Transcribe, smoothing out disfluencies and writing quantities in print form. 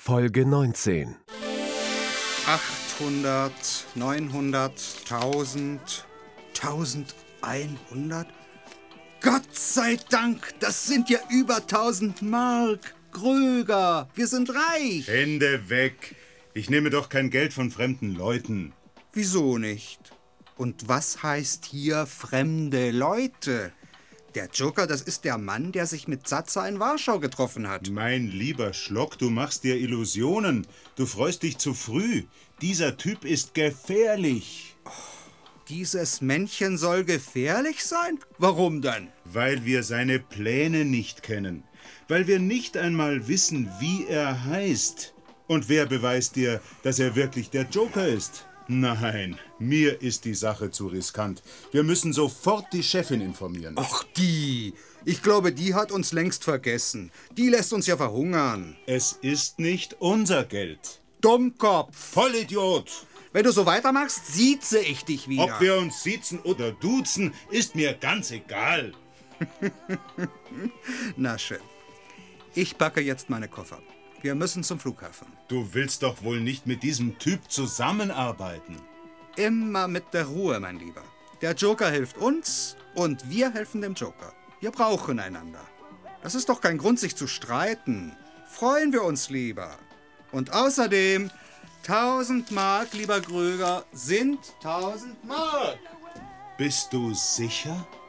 Folge 19. 800, 900, 1000, 1100. Gott sei Dank, das sind ja über 1000 Mark. Kröger, wir sind reich. Hände weg. Ich nehme doch kein Geld von fremden Leuten. Wieso nicht? Und was heißt hier fremde Leute? Der Joker, das ist der Mann, der sich mit Zaza in Warschau getroffen hat. Mein lieber Schlock, du machst dir Illusionen. Du freust dich zu früh. Dieser Typ ist gefährlich. Dieses Männchen soll gefährlich sein? Warum denn? Weil wir seine Pläne nicht kennen. Weil wir nicht einmal wissen, wie er heißt. Und wer beweist dir, dass er wirklich der Joker ist? Nein, mir ist die Sache zu riskant. Wir müssen sofort die Chefin informieren. Ach, die. Ich glaube, die hat uns längst vergessen. Die lässt uns ja verhungern. Es ist nicht unser Geld. Dummkopf. Vollidiot! Wenn du so weitermachst, sieze ich dich wieder. Ob wir uns siezen oder duzen, ist mir ganz egal. Na schön. Ich packe jetzt meine Koffer. Wir müssen zum Flughafen. Du willst doch wohl nicht mit diesem Typ zusammenarbeiten. Immer mit der Ruhe, mein Lieber. Der Joker hilft uns und wir helfen dem Joker. Wir brauchen einander. Das ist doch kein Grund, sich zu streiten. Freuen wir uns lieber. Und außerdem, 1000 Mark, lieber Kröger, sind 1000 Mark. Bist du sicher?